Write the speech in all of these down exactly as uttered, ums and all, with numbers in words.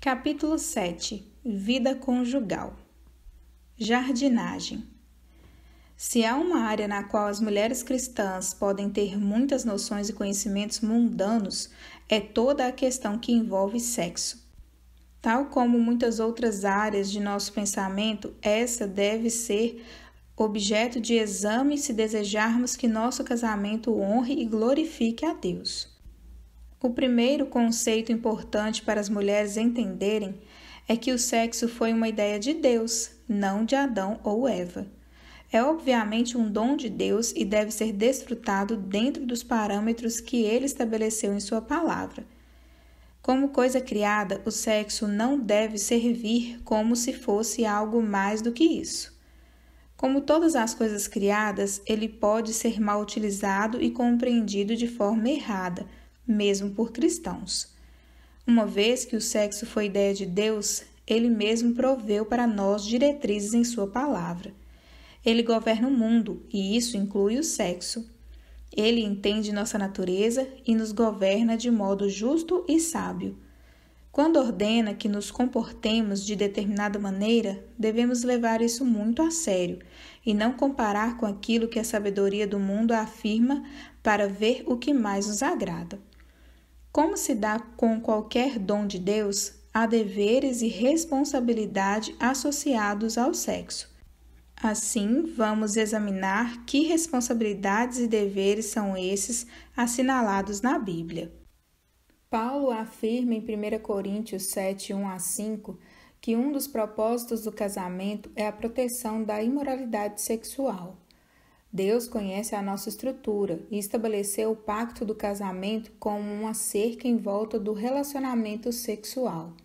Capítulo sete. Vida conjugal. Jardinagem. Se há uma área na qual as mulheres cristãs podem ter muitas noções e conhecimentos mundanos, é toda a questão que envolve sexo. Tal como muitas outras áreas de nosso pensamento, essa deve ser objeto de exame se desejarmos que nosso casamento honre e glorifique a Deus. O primeiro conceito importante para as mulheres entenderem é que o sexo foi uma ideia de Deus, não de Adão ou Eva. É obviamente um dom de Deus e deve ser desfrutado dentro dos parâmetros que ele estabeleceu em sua palavra. Como coisa criada, o sexo não deve servir como se fosse algo mais do que isso. Como todas as coisas criadas, ele pode ser mal utilizado e compreendido de forma errada, mesmo por cristãos. Uma vez que o sexo foi ideia de Deus, ele mesmo proveu para nós diretrizes em sua palavra. Ele governa o mundo, e isso inclui o sexo. Ele entende nossa natureza e nos governa de modo justo e sábio. Quando ordena que nos comportemos de determinada maneira, devemos levar isso muito a sério e não comparar com aquilo que a sabedoria do mundo afirma para ver o que mais nos agrada. Como se dá com qualquer dom de Deus, há deveres e responsabilidade associados ao sexo. Assim, vamos examinar que responsabilidades e deveres são esses assinalados na Bíblia. Paulo afirma em primeira Coríntios sete, um a cinco, que um dos propósitos do casamento é a proteção da imoralidade sexual. Deus conhece a nossa estrutura e estabeleceu o pacto do casamento como uma cerca em volta do relacionamento sexual.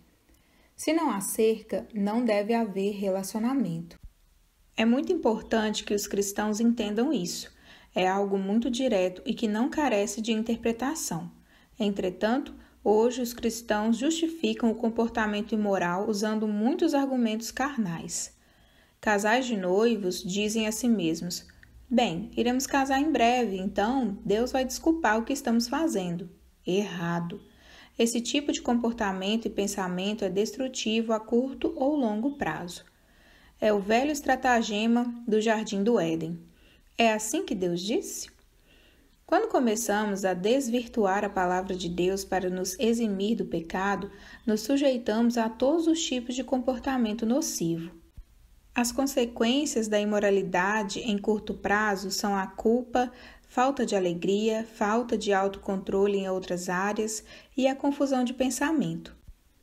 Se não há cerca, não deve haver relacionamento. É muito importante que os cristãos entendam isso. É algo muito direto e que não carece de interpretação. Entretanto, hoje os cristãos justificam o comportamento imoral usando muitos argumentos carnais. Casais de noivos dizem a si mesmos: bem, iremos casar em breve, então Deus vai desculpar o que estamos fazendo. Errado. Esse tipo de comportamento e pensamento é destrutivo a curto ou longo prazo. É o velho estratagema do Jardim do Éden. É assim que Deus disse? Quando começamos a desvirtuar a palavra de Deus para nos eximir do pecado, nos sujeitamos a todos os tipos de comportamento nocivo. As consequências da imoralidade em curto prazo são a culpa, falta de alegria, falta de autocontrole em outras áreas e a confusão de pensamento.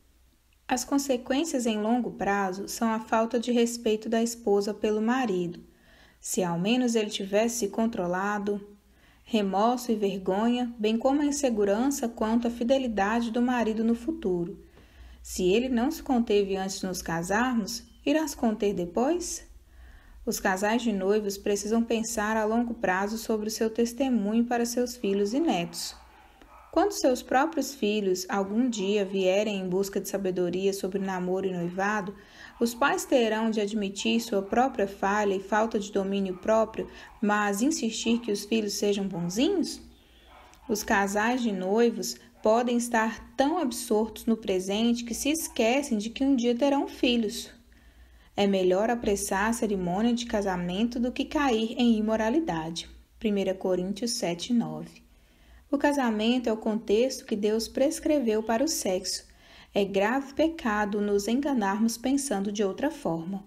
As consequências em longo prazo são a falta de respeito da esposa pelo marido. Se ao menos ele tivesse se controlado, remorso e vergonha, bem como a insegurança quanto à fidelidade do marido no futuro. Se ele não se conteve antes de nos casarmos, irá se conter depois? Os casais de noivos precisam pensar a longo prazo sobre o seu testemunho para seus filhos e netos. Quando seus próprios filhos algum dia vierem em busca de sabedoria sobre namoro e noivado, os pais terão de admitir sua própria falha e falta de domínio próprio, mas insistir que os filhos sejam bonzinhos? Os casais de noivos podem estar tão absortos no presente que se esquecem de que um dia terão filhos. É melhor apressar a cerimônia de casamento do que cair em imoralidade. primeira Coríntios sete, nove. O casamento é o contexto que Deus prescreveu para o sexo. É grave pecado nos enganarmos pensando de outra forma.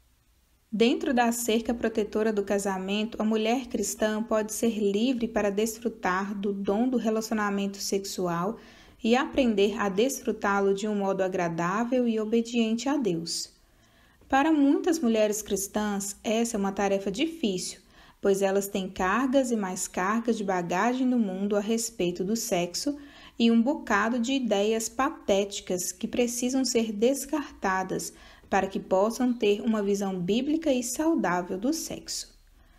Dentro da cerca protetora do casamento, a mulher cristã pode ser livre para desfrutar do dom do relacionamento sexual e aprender a desfrutá-lo de um modo agradável e obediente a Deus. Para muitas mulheres cristãs, essa é uma tarefa difícil, pois elas têm cargas e mais cargas de bagagem no mundo a respeito do sexo e um bocado de ideias patéticas que precisam ser descartadas para que possam ter uma visão bíblica e saudável do sexo.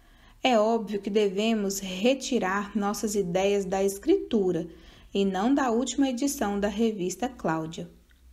É óbvio que devemos retirar nossas ideias da Escritura e não da última edição da revista Cláudia.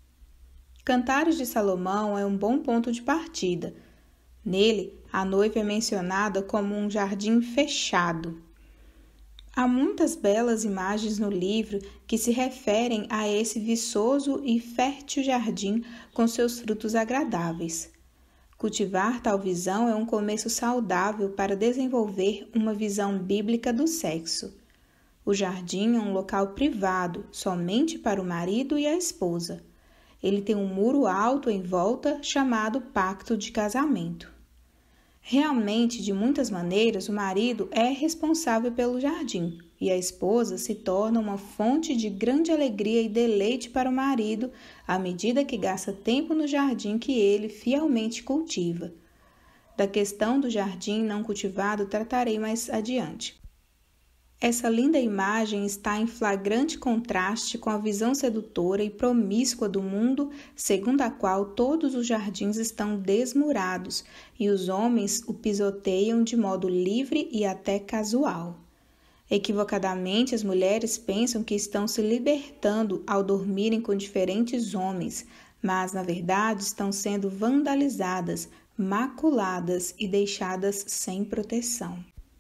Cantares de Salomão é um bom ponto de partida. Nele, a noiva é mencionada como um jardim fechado. Há muitas belas imagens no livro que se referem a esse viçoso e fértil jardim com seus frutos agradáveis. Cultivar tal visão é um começo saudável para desenvolver uma visão bíblica do sexo. O jardim é um local privado, somente para o marido e a esposa. Ele tem um muro alto em volta, chamado pacto de casamento. Realmente, de muitas maneiras, o marido é responsável pelo jardim e a esposa se torna uma fonte de grande alegria e deleite para o marido à medida que gasta tempo no jardim que ele fielmente cultiva. Da questão do jardim não cultivado tratarei mais adiante. Essa linda imagem está em flagrante contraste com a visão sedutora e promíscua do mundo, segundo a qual todos os jardins estão desmurados e os homens o pisoteiam de modo livre e até casual. Equivocadamente, as mulheres pensam que estão se libertando ao dormirem com diferentes homens, mas, na verdade, estão sendo vandalizadas, maculadas e deixadas sem proteção.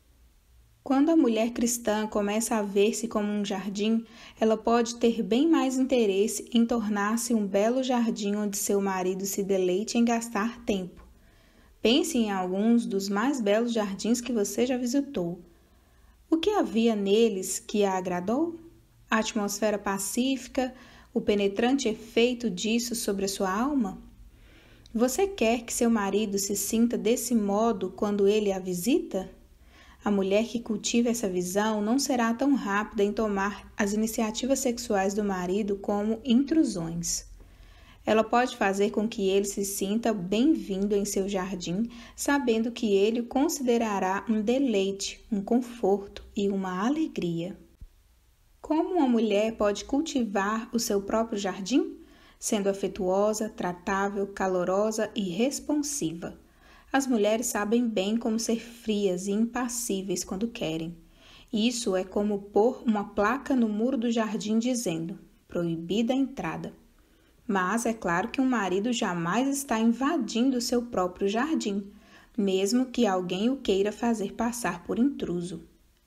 Quando a mulher cristã começa a ver-se como um jardim, ela pode ter bem mais interesse em tornar-se um belo jardim onde seu marido se deleite em gastar tempo. Pense em alguns dos mais belos jardins que você já visitou. O que havia neles que a agradou? A atmosfera pacífica, o penetrante efeito disso sobre a sua alma? Você quer que seu marido se sinta desse modo quando ele a visita? A mulher que cultiva essa visão não será tão rápida em tomar as iniciativas sexuais do marido como intrusões. Ela pode fazer com que ele se sinta bem-vindo em seu jardim, sabendo que ele o considerará um deleite, um conforto e uma alegria. Como uma mulher pode cultivar o seu próprio jardim? Sendo afetuosa, tratável, calorosa e responsiva. As mulheres sabem bem como ser frias e impassíveis quando querem. Isso é como pôr uma placa no muro do jardim dizendo, proibida a entrada. Mas é claro que um marido jamais está invadindo seu próprio jardim, mesmo que alguém o queira fazer passar por intruso.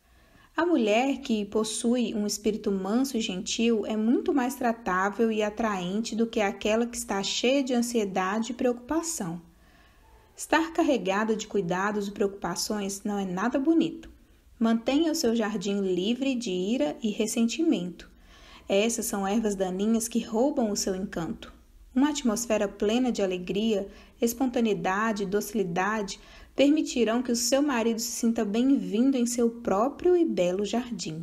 A mulher que possui um espírito manso e gentil é muito mais tratável e atraente do que aquela que está cheia de ansiedade e preocupação. Estar carregada de cuidados e preocupações não é nada bonito. Mantenha o seu jardim livre de ira e ressentimento. Essas são ervas daninhas que roubam o seu encanto. Uma atmosfera plena de alegria, espontaneidade e docilidade permitirão que o seu marido se sinta bem-vindo em seu próprio e belo jardim.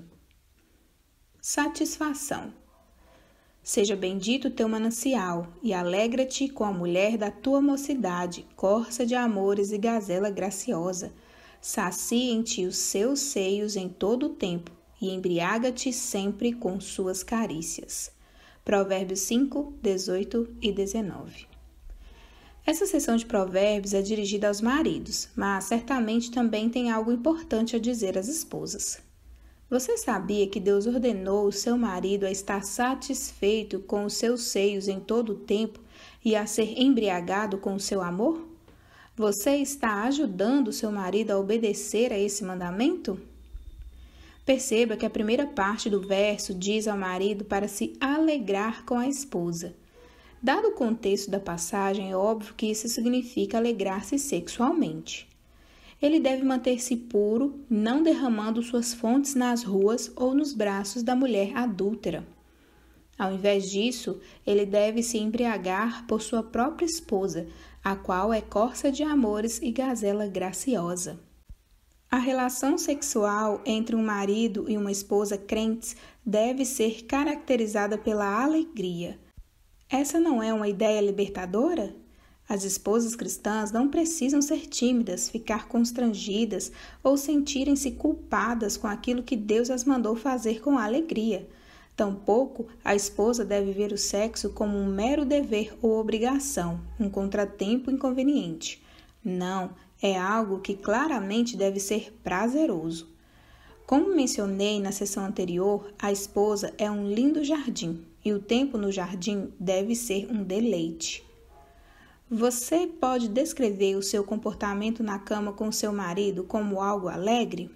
Satisfação. Seja bendito teu manancial, e alegra-te com a mulher da tua mocidade, corça de amores e gazela graciosa. Saciem-te os seus seios em todo o tempo, e embriaga-te sempre com suas carícias. Provérbios cinco, dezoito e dezenove. Essa seção de provérbios é dirigida aos maridos, mas certamente também tem algo importante a dizer às esposas. Você sabia que Deus ordenou o seu marido a estar satisfeito com os seus seios em todo o tempo e a ser embriagado com o seu amor? Você está ajudando o seu marido a obedecer a esse mandamento? Perceba que a primeira parte do verso diz ao marido para se alegrar com a esposa. Dado o contexto da passagem, é óbvio que isso significa alegrar-se sexualmente. Ele deve manter-se puro, não derramando suas fontes nas ruas ou nos braços da mulher adúltera. Ao invés disso, ele deve se embriagar por sua própria esposa, a qual é corça de amores e gazela graciosa. A relação sexual entre um marido e uma esposa crentes deve ser caracterizada pela alegria. Essa não é uma ideia libertadora? As esposas cristãs não precisam ser tímidas, ficar constrangidas ou sentirem-se culpadas com aquilo que Deus as mandou fazer com alegria. Tampouco a esposa deve ver o sexo como um mero dever ou obrigação, um contratempo inconveniente. Não, é algo que claramente deve ser prazeroso. Como mencionei na sessão anterior, a esposa é um lindo jardim e o tempo no jardim deve ser um deleite. Você pode descrever o seu comportamento na cama com seu marido como algo alegre?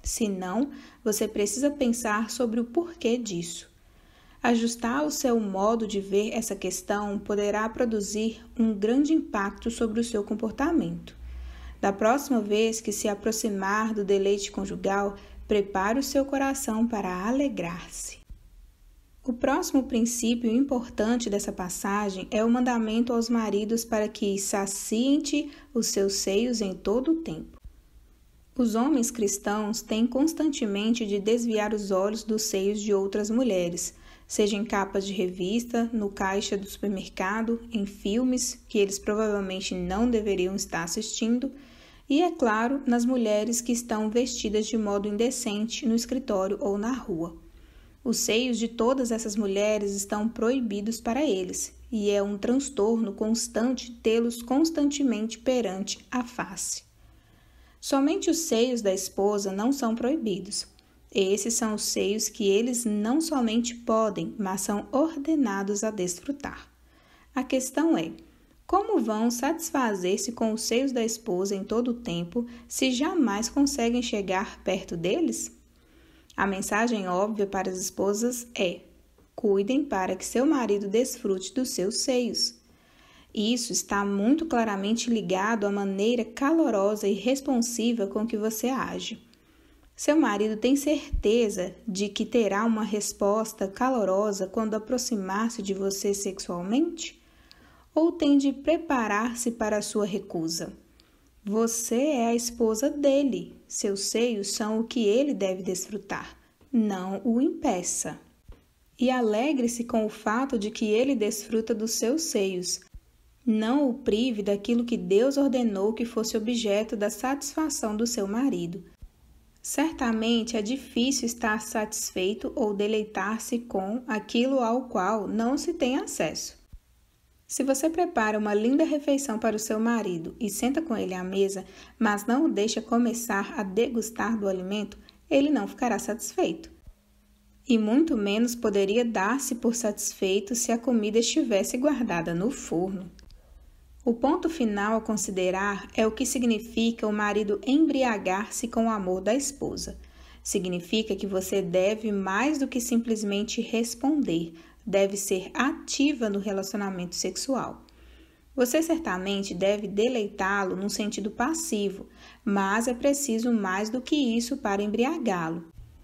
Se não, você precisa pensar sobre o porquê disso. Ajustar o seu modo de ver essa questão poderá produzir um grande impacto sobre o seu comportamento. Da próxima vez que se aproximar do deleite conjugal, prepare o seu coração para alegrar-se. O próximo princípio importante dessa passagem é o mandamento aos maridos para que saciem os seus seios em todo o tempo. Os homens cristãos têm constantemente de desviar os olhos dos seios de outras mulheres, seja em capas de revista, no caixa do supermercado, em filmes que eles provavelmente não deveriam estar assistindo, e, é claro, nas mulheres que estão vestidas de modo indecente no escritório ou na rua. Os seios de todas essas mulheres estão proibidos para eles, e é um transtorno constante tê-los constantemente perante a face. Somente os seios da esposa não são proibidos. Esses são os seios que eles não somente podem, mas são ordenados a desfrutar. A questão é, como vão satisfazer-se com os seios da esposa em todo o tempo, se jamais conseguem chegar perto deles? A mensagem óbvia para as esposas é: cuidem para que seu marido desfrute dos seus seios. Isso está muito claramente ligado à maneira calorosa e responsiva com que você age. Seu marido tem certeza de que terá uma resposta calorosa quando aproximar-se de você sexualmente? Ou tem de preparar-se para a sua recusa? Você é a esposa dele. Seus seios são o que ele deve desfrutar. Não o impeça. E alegre-se com o fato de que ele desfruta dos seus seios. Não o prive daquilo que Deus ordenou que fosse objeto da satisfação do seu marido. Certamente é difícil estar satisfeito ou deleitar-se com aquilo ao qual não se tem acesso. Se você prepara uma linda refeição para o seu marido e senta com ele à mesa, mas não o deixa começar a degustar do alimento, ele não ficará satisfeito. E muito menos poderia dar-se por satisfeito se a comida estivesse guardada no forno. O ponto final a considerar é o que significa o marido embriagar-se com o amor da esposa. Significa que você deve mais do que simplesmente responder, deve ser ativa no relacionamento sexual. Você certamente deve deleitá-lo num sentido passivo, mas é preciso mais do que isso para embriagá-lo.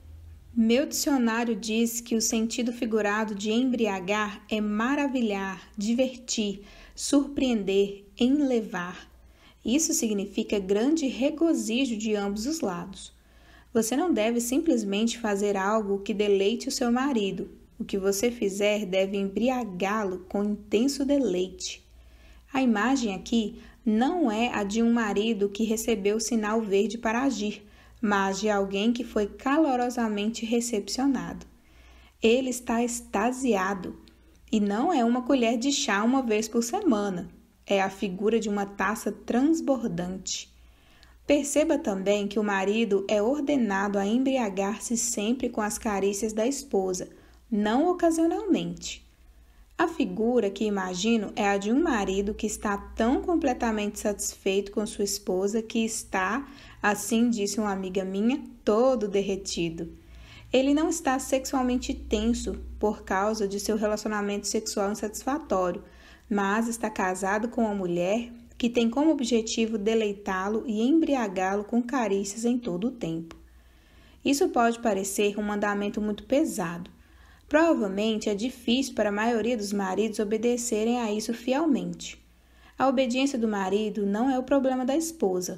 Meu dicionário diz que o sentido figurado de embriagar é maravilhar, divertir, surpreender, enlevar. Isso significa grande regozijo de ambos os lados. Você não deve simplesmente fazer algo que deleite o seu marido. O que você fizer deve embriagá-lo com intenso deleite. A imagem aqui não é a de um marido que recebeu o sinal verde para agir, mas de alguém que foi calorosamente recepcionado. Ele está extasiado, e não é uma colher de chá uma vez por semana, é a figura de uma taça transbordante. Perceba também que o marido é ordenado a embriagar-se sempre com as carícias da esposa, não ocasionalmente. A figura que imagino é a de um marido que está tão completamente satisfeito com sua esposa que está, assim disse uma amiga minha, todo derretido. Ele não está sexualmente tenso por causa de seu relacionamento sexual insatisfatório, mas está casado com uma mulher que tem como objetivo deleitá-lo e embriagá-lo com carícias em todo o tempo. Isso pode parecer um mandamento muito pesado. Provavelmente é difícil para a maioria dos maridos obedecerem a isso fielmente. A obediência do marido não é o problema da esposa.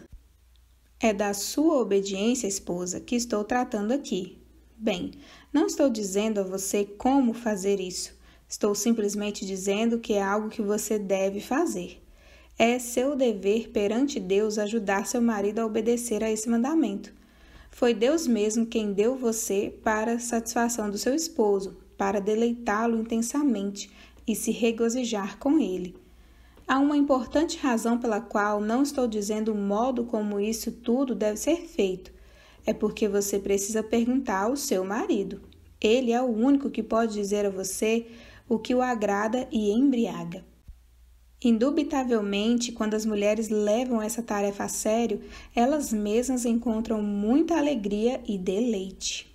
É da sua obediência, esposa, que estou tratando aqui. Bem, não estou dizendo a você como fazer isso. Estou simplesmente dizendo que é algo que você deve fazer. É seu dever perante Deus ajudar seu marido a obedecer a esse mandamento. Foi Deus mesmo quem deu você para a satisfação do seu esposo, para deleitá-lo intensamente e se regozijar com ele. Há uma importante razão pela qual não estou dizendo o modo como isso tudo deve ser feito. É porque você precisa perguntar ao seu marido. Ele é o único que pode dizer a você o que o agrada e embriaga. Indubitavelmente, quando as mulheres levam essa tarefa a sério, elas mesmas encontram muita alegria e deleite.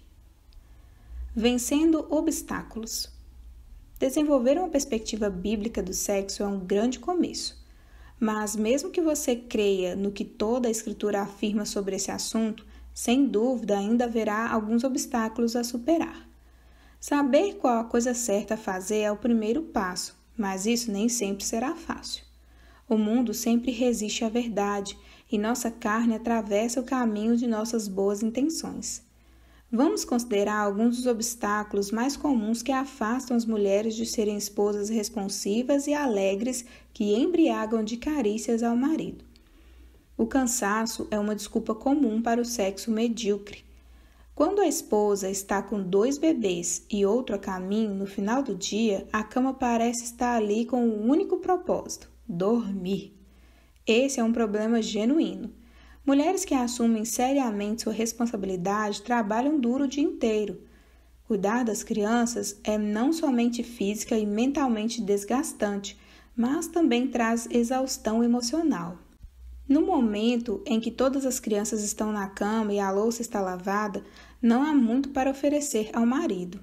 Vencendo obstáculos. Desenvolver uma perspectiva bíblica do sexo é um grande começo, mas mesmo que você creia no que toda a Escritura afirma sobre esse assunto, sem dúvida ainda haverá alguns obstáculos a superar. Saber qual a coisa certa a fazer é o primeiro passo, mas isso nem sempre será fácil. O mundo sempre resiste à verdade e nossa carne atravessa o caminho de nossas boas intenções. Vamos considerar alguns dos obstáculos mais comuns que afastam as mulheres de serem esposas responsivas e alegres que embriagam de carícias ao marido. O cansaço é uma desculpa comum para o sexo medíocre. Quando a esposa está com dois bebês e outro a caminho, no final do dia, a cama parece estar ali com um único propósito: dormir. Esse é um problema genuíno. Mulheres que assumem seriamente sua responsabilidade trabalham duro o dia inteiro. Cuidar das crianças é não somente física e mentalmente desgastante, mas também traz exaustão emocional. No momento em que todas as crianças estão na cama e a louça está lavada, não há muito para oferecer ao marido.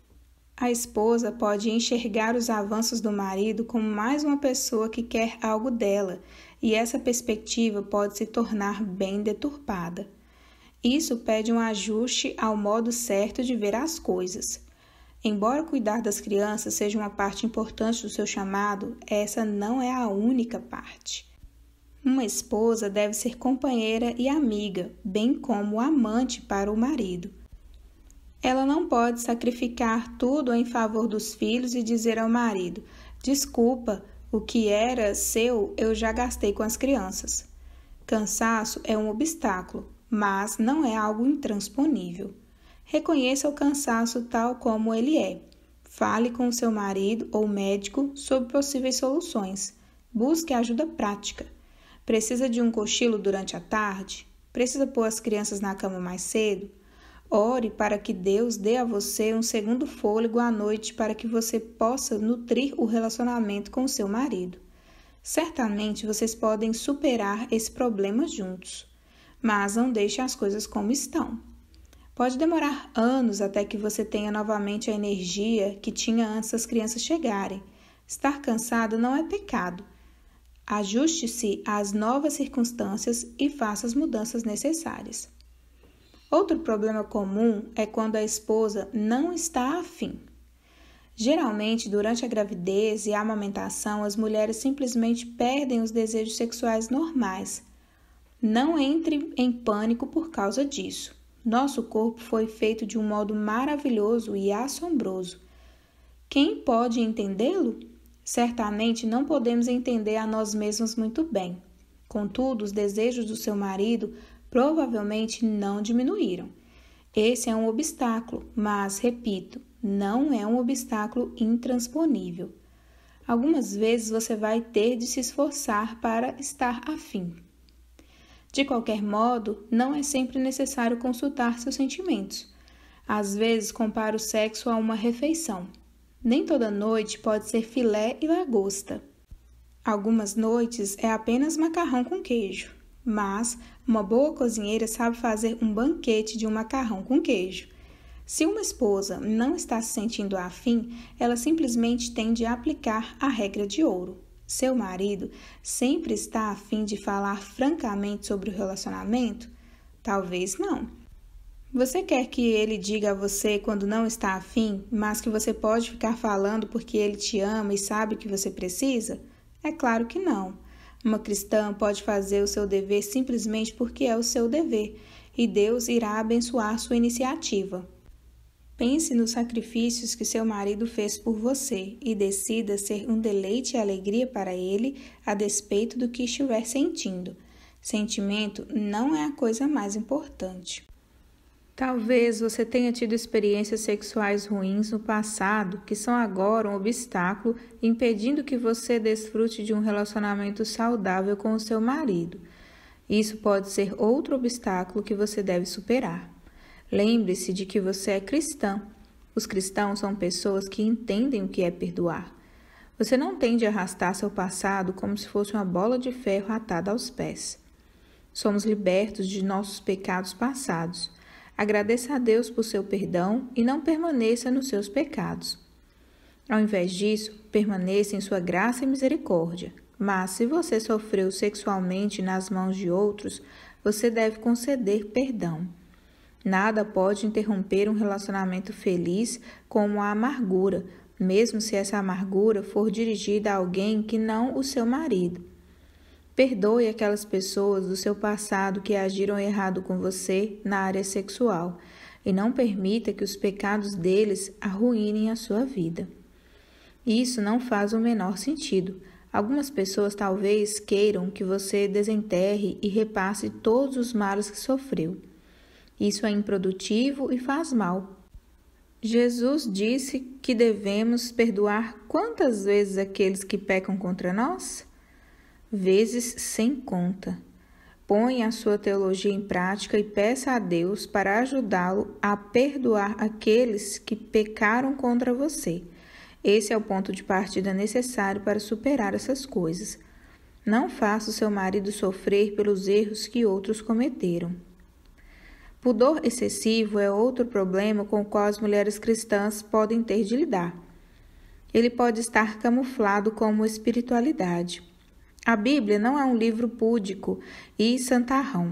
A esposa pode enxergar os avanços do marido como mais uma pessoa que quer algo dela, e essa perspectiva pode se tornar bem deturpada. Isso pede um ajuste ao modo certo de ver as coisas. Embora cuidar das crianças seja uma parte importante do seu chamado, essa não é a única parte. Uma esposa deve ser companheira e amiga, bem como amante para o marido. Ela não pode sacrificar tudo em favor dos filhos e dizer ao marido: desculpa, o que era seu eu já gastei com as crianças. Cansaço é um obstáculo, mas não é algo intransponível. Reconheça o cansaço tal como ele é. Fale com o seu marido ou médico sobre possíveis soluções. Busque ajuda prática. Precisa de um cochilo durante a tarde? Precisa pôr as crianças na cama mais cedo? Ore para que Deus dê a você um segundo fôlego à noite para que você possa nutrir o relacionamento com o seu marido. Certamente vocês podem superar esse problema juntos, mas não deixe as coisas como estão. Pode demorar anos até que você tenha novamente a energia que tinha antes das crianças chegarem. Estar cansado não é pecado. Ajuste-se às novas circunstâncias e faça as mudanças necessárias. Outro problema comum é quando a esposa não está afim. Geralmente, durante a gravidez e a amamentação, as mulheres simplesmente perdem os desejos sexuais normais. Não entre em pânico por causa disso. Nosso corpo foi feito de um modo maravilhoso e assombroso. Quem pode entendê-lo? Certamente não podemos entender a nós mesmos muito bem. Contudo, os desejos do seu marido provavelmente não diminuíram. Esse é um obstáculo, mas, repito, não é um obstáculo intransponível. Algumas vezes você vai ter de se esforçar para estar afim. De qualquer modo, não é sempre necessário consultar seus sentimentos. Às vezes, compara o sexo a uma refeição. Nem toda noite pode ser filé e lagosta. Algumas noites é apenas macarrão com queijo, mas uma boa cozinheira sabe fazer um banquete de um macarrão com queijo. Se uma esposa não está se sentindo afim, ela simplesmente tem de aplicar a regra de ouro. Seu marido sempre está afim de falar francamente sobre o relacionamento? Talvez não. Você quer que ele diga a você quando não está afim, mas que você pode ficar falando porque ele te ama e sabe que você precisa? É claro que não. Uma cristã pode fazer o seu dever simplesmente porque é o seu dever, e Deus irá abençoar sua iniciativa. Pense nos sacrifícios que seu marido fez por você e decida ser um deleite e alegria para ele a despeito do que estiver sentindo. Sentimento não é a coisa mais importante. Talvez você tenha tido experiências sexuais ruins no passado que são agora um obstáculo impedindo que você desfrute de um relacionamento saudável com o seu marido. Isso pode ser outro obstáculo que você deve superar. Lembre-se de que você é cristã. Os cristãos são pessoas que entendem o que é perdoar. Você não tem de arrastar seu passado como se fosse uma bola de ferro atada aos pés. Somos libertos de nossos pecados passados. Agradeça a Deus por seu perdão e não permaneça nos seus pecados. Ao invés disso, permaneça em sua graça e misericórdia. Mas, se você sofreu sexualmente nas mãos de outros, você deve conceder perdão. Nada pode interromper um relacionamento feliz como a amargura, mesmo se essa amargura for dirigida a alguém que não o seu marido. Perdoe aquelas pessoas do seu passado que agiram errado com você na área sexual e não permita que os pecados deles arruinem a sua vida. Isso não faz o menor sentido. Algumas pessoas talvez queiram que você desenterre e repasse todos os males que sofreu. Isso é improdutivo e faz mal. Jesus disse que devemos perdoar quantas vezes aqueles que pecam contra nós? Vezes sem conta. Ponha a sua teologia em prática e peça a Deus para ajudá-lo a perdoar aqueles que pecaram contra você. Esse é o ponto de partida necessário para superar essas coisas. Não faça o seu marido sofrer pelos erros que outros cometeram. Pudor excessivo é outro problema com o qual as mulheres cristãs podem ter de lidar. Ele pode estar camuflado como espiritualidade. A Bíblia não é um livro púdico e santarrão.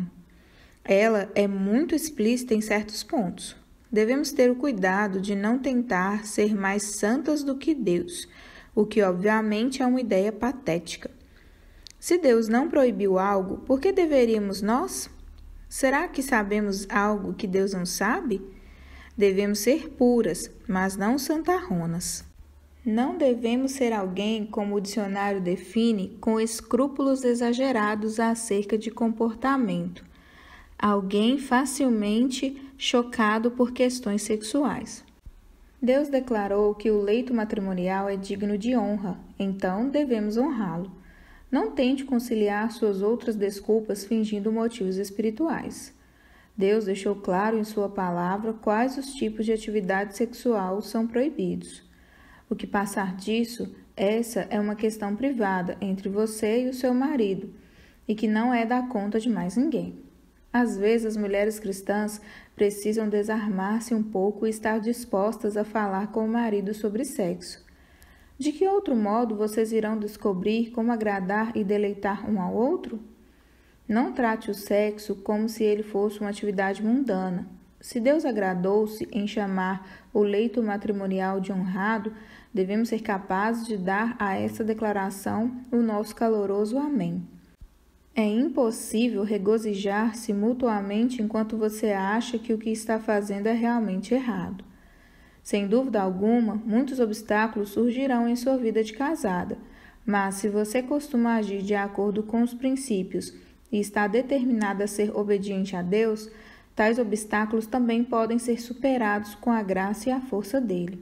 Ela é muito explícita em certos pontos. Devemos ter o cuidado de não tentar ser mais santas do que Deus, o que obviamente é uma ideia patética. Se Deus não proibiu algo, por que deveríamos nós? Será que sabemos algo que Deus não sabe? Devemos ser puras, mas não santarronas. Não devemos ser alguém, como o dicionário define, com escrúpulos exagerados acerca de comportamento. Alguém facilmente chocado por questões sexuais. Deus declarou que o leito matrimonial é digno de honra, então devemos honrá-lo. Não tente conciliar suas outras desculpas fingindo motivos espirituais. Deus deixou claro em sua palavra quais os tipos de atividade sexual são proibidos. O que passar disso, essa é uma questão privada entre você e o seu marido, e que não é da conta de mais ninguém. Às vezes, as mulheres cristãs precisam desarmar-se um pouco e estar dispostas a falar com o marido sobre sexo. De que outro modo vocês irão descobrir como agradar e deleitar um ao outro? Não trate o sexo como se ele fosse uma atividade mundana. Se Deus agradou-se em chamar o leito matrimonial de honrado, devemos ser capazes de dar a essa declaração o nosso caloroso amém. É impossível regozijar-se mutuamente enquanto você acha que o que está fazendo é realmente errado. Sem dúvida alguma, muitos obstáculos surgirão em sua vida de casada, mas se você costuma agir de acordo com os princípios e está determinada a ser obediente a Deus, tais obstáculos também podem ser superados com a graça e a força dele.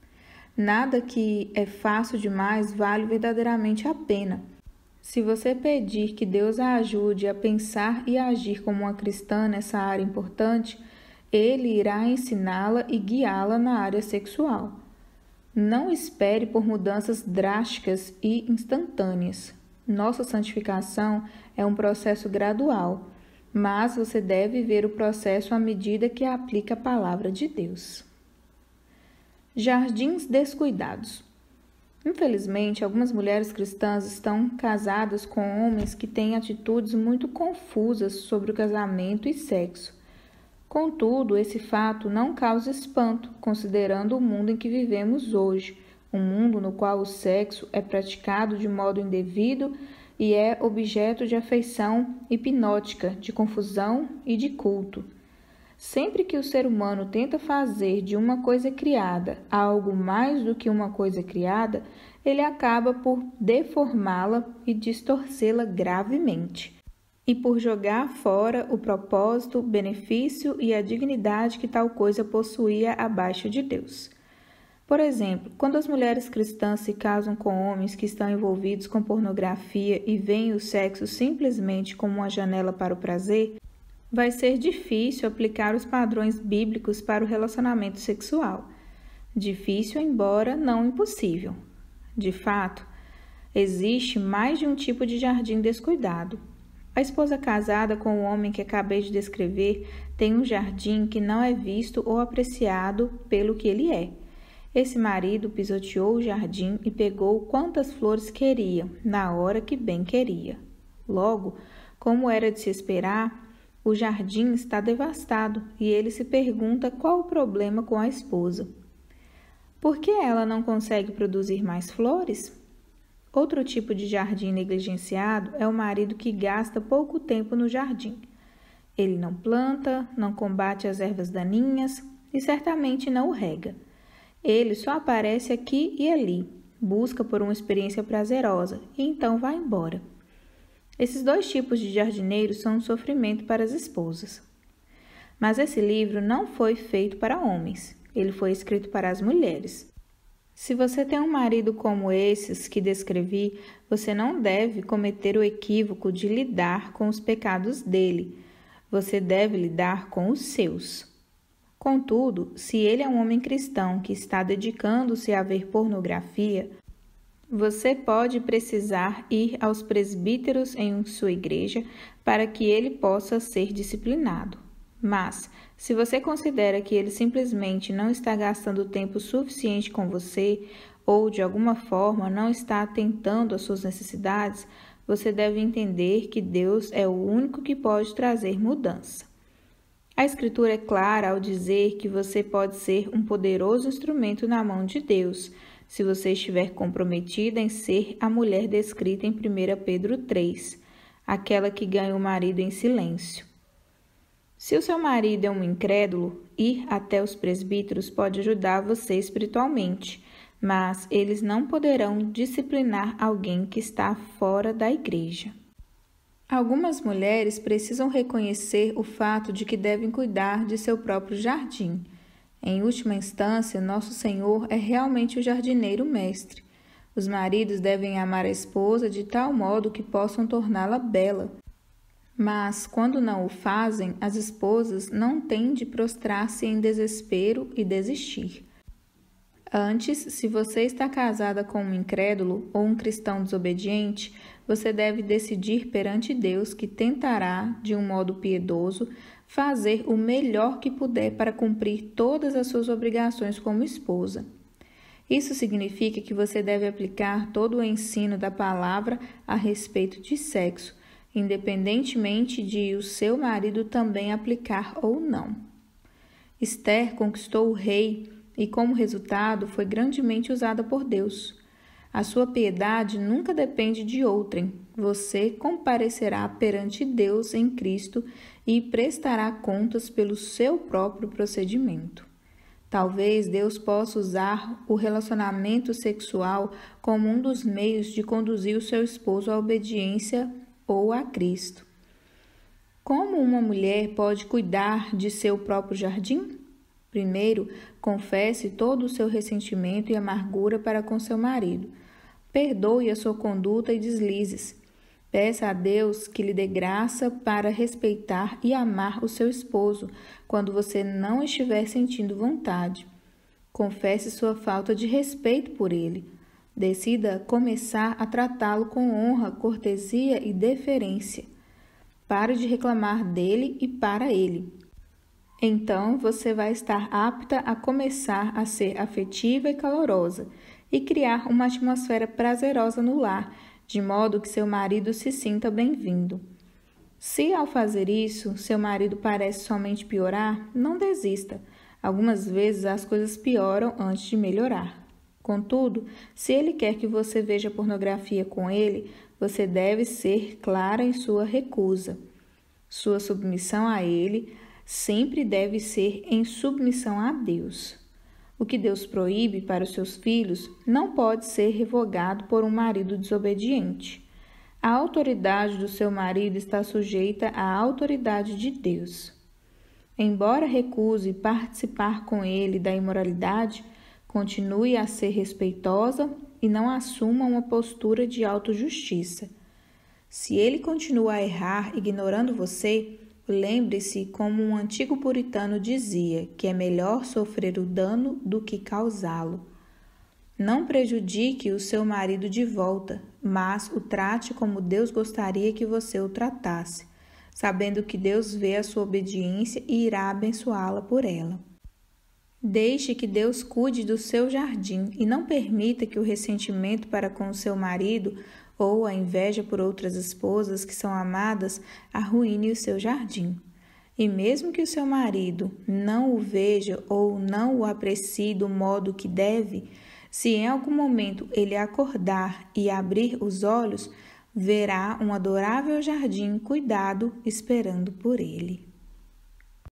Nada que é fácil demais vale verdadeiramente a pena. Se você pedir que Deus a ajude a pensar e a agir como uma cristã nessa área importante, Ele irá ensiná-la e guiá-la na área sexual. Não espere por mudanças drásticas e instantâneas. Nossa santificação é um processo gradual, mas você deve ver o processo à medida que aplica a palavra de Deus. Jardins descuidados. Infelizmente, algumas mulheres cristãs estão casadas com homens que têm atitudes muito confusas sobre o casamento e sexo. Contudo, esse fato não causa espanto, considerando o mundo em que vivemos hoje, um mundo no qual o sexo é praticado de modo indevido e é objeto de afeição hipnótica, de confusão e de culto. Sempre que o ser humano tenta fazer de uma coisa criada algo mais do que uma coisa criada, ele acaba por deformá-la e distorcê-la gravemente, e por jogar fora o propósito, o benefício e a dignidade que tal coisa possuía abaixo de Deus. Por exemplo, quando as mulheres cristãs se casam com homens que estão envolvidos com pornografia e veem o sexo simplesmente como uma janela para o prazer, vai ser difícil aplicar os padrões bíblicos para o relacionamento sexual. Difícil, embora não impossível. De fato, existe mais de um tipo de jardim descuidado. A esposa casada com o homem que acabei de descrever tem um jardim que não é visto ou apreciado pelo que ele é. Esse marido pisoteou o jardim e pegou quantas flores queria, na hora que bem queria. Logo, como era de se esperar, o jardim está devastado e ele se pergunta qual o problema com a esposa. Por que ela não consegue produzir mais flores? Outro tipo de jardim negligenciado é o marido que gasta pouco tempo no jardim. Ele não planta, não combate as ervas daninhas e certamente não o rega. Ele só aparece aqui e ali, busca por uma experiência prazerosa e então vai embora. Esses dois tipos de jardineiros são um sofrimento para as esposas. Mas esse livro não foi feito para homens, ele foi escrito para as mulheres. Se você tem um marido como esses que descrevi, você não deve cometer o equívoco de lidar com os pecados dele. Você deve lidar com os seus. Contudo, se ele é um homem cristão que está dedicando-se a ver pornografia, você pode precisar ir aos presbíteros em sua igreja para que ele possa ser disciplinado. Mas, se você considera que ele simplesmente não está gastando tempo suficiente com você ou, de alguma forma, não está atentando às suas necessidades, você deve entender que Deus é o único que pode trazer mudança. A Escritura é clara ao dizer que você pode ser um poderoso instrumento na mão de Deus, se você estiver comprometida em ser a mulher descrita em primeira Pedro três, aquela que ganha o marido em silêncio. Se o seu marido é um incrédulo, ir até os presbíteros pode ajudar você espiritualmente, mas eles não poderão disciplinar alguém que está fora da igreja. Algumas mulheres precisam reconhecer o fato de que devem cuidar de seu próprio jardim. Em última instância, nosso Senhor é realmente o jardineiro mestre. Os maridos devem amar a esposa de tal modo que possam torná-la bela. Mas, quando não o fazem, as esposas não têm de prostrar-se em desespero e desistir. Antes, se você está casada com um incrédulo ou um cristão desobediente, você deve decidir perante Deus que tentará, de um modo piedoso, fazer o melhor que puder para cumprir todas as suas obrigações como esposa. Isso significa que você deve aplicar todo o ensino da palavra a respeito de sexo, independentemente de o seu marido também aplicar ou não. Esther conquistou o rei e, como resultado, foi grandemente usada por Deus. A sua piedade nunca depende de outrem. Você comparecerá perante Deus em Cristo e prestará contas pelo seu próprio procedimento. Talvez Deus possa usar o relacionamento sexual como um dos meios de conduzir o seu esposo à obediência ou a Cristo. Como uma mulher pode cuidar de seu próprio jardim? Primeiro, confesse todo o seu ressentimento e amargura para com seu marido. Perdoe a sua conduta e deslizes. Peça a Deus que lhe dê graça para respeitar e amar o seu esposo quando você não estiver sentindo vontade. Confesse sua falta de respeito por ele. Decida começar a tratá-lo com honra, cortesia e deferência. Pare de reclamar dele e para ele. Então, você vai estar apta a começar a ser afetiva e calorosa e criar uma atmosfera prazerosa no lar, de modo que seu marido se sinta bem-vindo. Se, ao fazer isso, seu marido parece somente piorar, não desista. Algumas vezes as coisas pioram antes de melhorar. Contudo, se ele quer que você veja pornografia com ele, você deve ser clara em sua recusa. Sua submissão a ele sempre deve ser em submissão a Deus. O que Deus proíbe para os seus filhos não pode ser revogado por um marido desobediente. A autoridade do seu marido está sujeita à autoridade de Deus. Embora recuse participar com ele da imoralidade, continue a ser respeitosa e não assuma uma postura de autojustiça. Se ele continua a errar ignorando você, lembre-se como um antigo puritano dizia, que é melhor sofrer o dano do que causá-lo. Não prejudique o seu marido de volta, mas o trate como Deus gostaria que você o tratasse, sabendo que Deus vê a sua obediência e irá abençoá-la por ela. Deixe que Deus cuide do seu jardim e não permita que o ressentimento para com o seu marido ou a inveja por outras esposas que são amadas arruine o seu jardim. E mesmo que o seu marido não o veja ou não o aprecie do modo que deve, se em algum momento ele acordar e abrir os olhos, verá um adorável jardim cuidado esperando por ele.